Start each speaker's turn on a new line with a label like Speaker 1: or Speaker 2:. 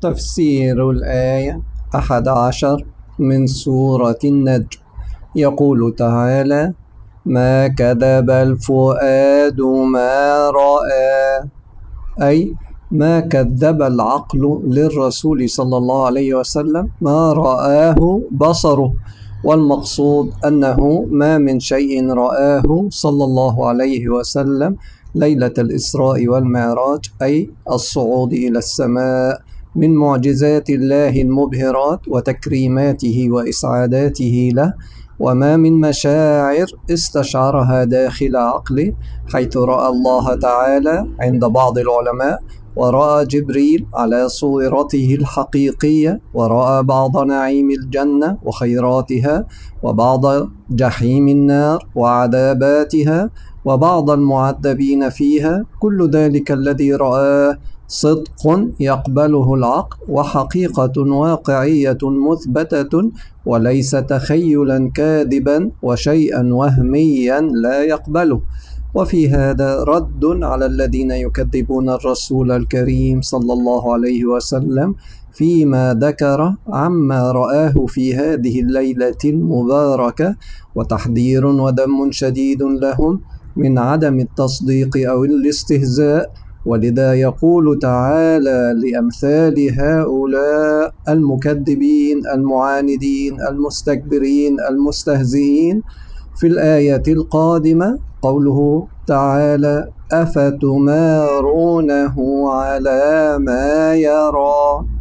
Speaker 1: تفسير الآية 11 من سورة النجم. يقول تعالى: ما كذب الفؤاد ما رأى، أي ما كذب العقل للرسول صلى الله عليه وسلم ما رآه بصره، والمقصود أنه ما من شيء رآه صلى الله عليه وسلم ليلة الإسراء والمعراج، أي الصعود إلى السماء، من معجزات الله المبهرات وتكريماته وإسعاداته له، وما من مشاعر استشعرها داخل عقله، حيث رأى الله تعالى عند بعض العلماء، ورأى جبريل على صورته الحقيقية، ورأى بعض نعيم الجنة وخيراتها، وبعض جحيم النار وعذاباتها، وبعض المعذبين فيها. كل ذلك الذي رآه صدق يقبله العقل، وحقيقة واقعية مثبتة، وليس تخيلا كاذبا وشيئا وهميا لا يقبله. وفي هذا رد على الذين يكذبون الرسول الكريم صلى الله عليه وسلم فيما ذكر عما رآه في هذه الليلة المباركة، وتحذير وذم شديد لهم من عدم التصديق أو الاستهزاء. ولذا يقول تعالى لأمثال هؤلاء المكذبين المعاندين المستكبرين المستهزئين في الآية القادمة قوله تعالى: أفتمارونه على ما يرى.